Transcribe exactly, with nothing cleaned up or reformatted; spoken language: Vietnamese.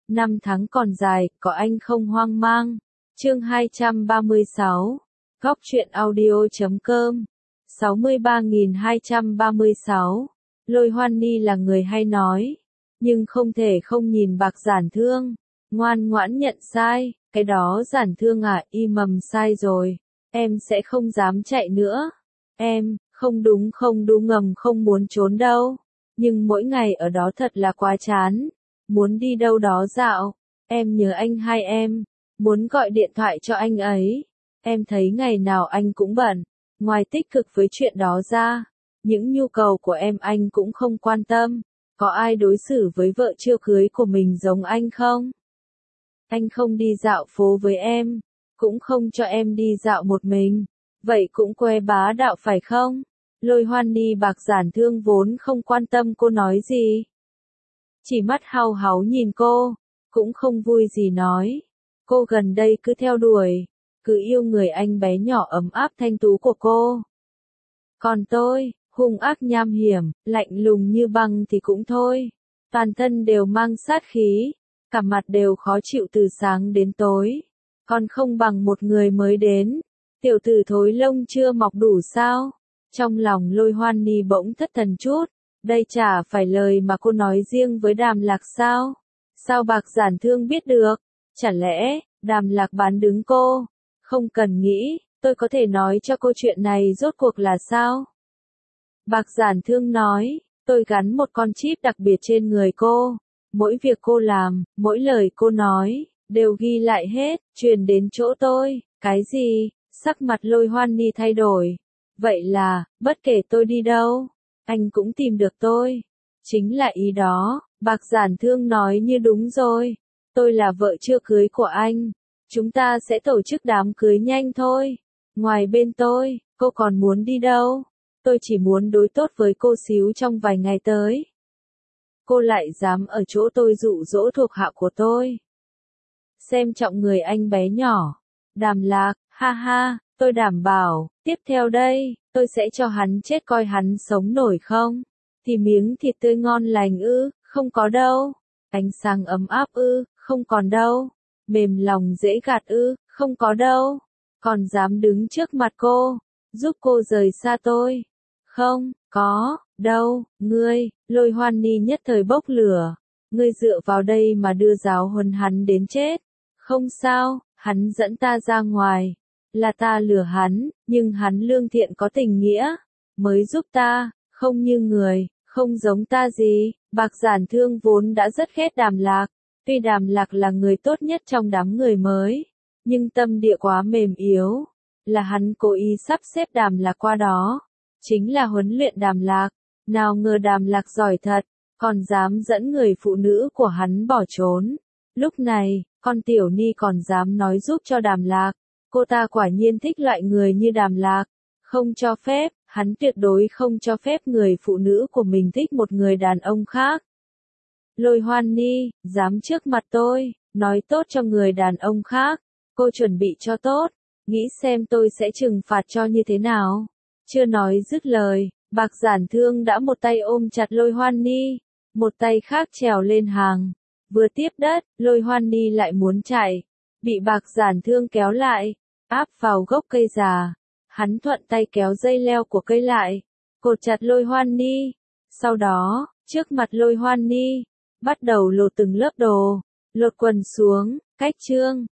Năm tháng còn dài, có anh không hoang mang. Chương hai trăm ba mươi sáu. Góc truyện audio chấm com. sáu mươi ba nghìn hai trăm ba mươi sáu. Lôi Hoan Ni là người hay nói, nhưng không thể không nhìn bạc Giản Thương. Ngoan ngoãn nhận sai, cái đó Giản Thương à, y mầm sai rồi. Em sẽ không dám chạy nữa. Em, không đúng không đúng ngầm không muốn trốn đâu. Nhưng mỗi ngày ở đó thật là quá chán. Muốn đi đâu đó dạo. Em nhớ anh hai em. Muốn gọi điện thoại cho anh ấy. Em thấy ngày nào anh cũng bận. Ngoài tích cực với chuyện đó ra, những nhu cầu của em anh cũng không quan tâm. Có ai đối xử với vợ chưa cưới của mình giống anh không? Anh không đi dạo phố với em. Cũng không cho em đi dạo một mình. Vậy cũng que bá đạo phải không? Lôi Hoan Ni bạc Giản Thương vốn không quan tâm cô nói gì. Chỉ mắt hau háu nhìn cô. Cũng không vui gì nói. Cô gần đây cứ theo đuổi. Cứ yêu người anh bé nhỏ ấm áp thanh tú của cô. Còn tôi, hung ác nham hiểm, lạnh lùng như băng thì cũng thôi. Toàn thân đều mang sát khí. Cả mặt đều khó chịu từ sáng đến tối. Còn không bằng một người mới đến. Tiểu tử thối lông chưa mọc đủ sao? Trong lòng Lôi Hoan Ni bỗng thất thần chút. Đây chả phải lời mà cô nói riêng với Đàm Lạc sao? Sao bạc Giản Thương biết được? Chả lẽ, Đàm Lạc bán đứng cô? Không cần nghĩ, tôi có thể nói cho cô chuyện này rốt cuộc là sao? Bạc Giản Thương nói, tôi gắn một con chip đặc biệt trên người cô. Mỗi việc cô làm, mỗi lời cô nói, đều ghi lại hết, truyền đến chỗ tôi. Cái gì? Sắc mặt Lôi Hoan Ni thay đổi. Vậy là, bất kể tôi đi đâu, anh cũng tìm được tôi. Chính là ý đó, bạc Giản Thương nói như đúng rồi. Tôi là vợ chưa cưới của anh. Chúng ta sẽ tổ chức đám cưới nhanh thôi. Ngoài bên tôi, cô còn muốn đi đâu? Tôi chỉ muốn đối tốt với cô xíu trong vài ngày tới. Cô lại dám ở chỗ tôi dụ dỗ thuộc hạ của tôi. Xem trọng người anh bé nhỏ. Đàm Lạc, ha ha, tôi đảm bảo, tiếp theo đây, tôi sẽ cho hắn chết coi hắn sống nổi không? Thì miếng thịt tươi ngon lành ư, không có đâu. Ánh sáng ấm áp ư, không còn đâu. Mềm lòng dễ gạt ư, không có đâu. Còn dám đứng trước mặt cô, giúp cô rời xa tôi. Không, có, đâu, ngươi. Lôi Hoan Ni nhất thời bốc lửa. Ngươi dựa vào đây mà đưa giáo huấn hắn đến chết. Không sao, hắn dẫn ta ra ngoài. Là ta lừa hắn, nhưng hắn lương thiện có tình nghĩa. Mới giúp ta, không như người, không giống ta gì. Bạc Giản Thương vốn đã rất ghét Đàm Lạc. Tuy Đàm Lạc là người tốt nhất trong đám người mới, nhưng tâm địa quá mềm yếu. Là hắn cố ý sắp xếp Đàm Lạc qua đó. Chính là huấn luyện Đàm Lạc. Nào ngờ Đàm Lạc giỏi thật, còn dám dẫn người phụ nữ của hắn bỏ trốn. Lúc này, con Tiểu Ni còn dám nói giúp cho Đàm Lạc. Cô ta quả nhiên thích loại người như Đàm Lạc. Không cho phép, hắn tuyệt đối không cho phép người phụ nữ của mình thích một người đàn ông khác. Lôi Hoan Ni, dám trước mặt tôi, nói tốt cho người đàn ông khác. Cô chuẩn bị cho tốt, nghĩ xem tôi sẽ trừng phạt cho như thế nào. Chưa nói dứt lời, bạc Giản Thương đã một tay ôm chặt Lôi Hoan Ni, một tay khác trèo lên hàng. Vừa tiếp đất, Lôi Hoan Ni lại muốn chạy, bị bạc Giản Thương kéo lại, áp vào gốc cây già. Hắn thuận tay kéo dây leo của cây lại, cột chặt Lôi Hoan Ni. Sau đó, trước mặt Lôi Hoan Ni, bắt đầu lột từng lớp đồ, lột quần xuống, cách chương,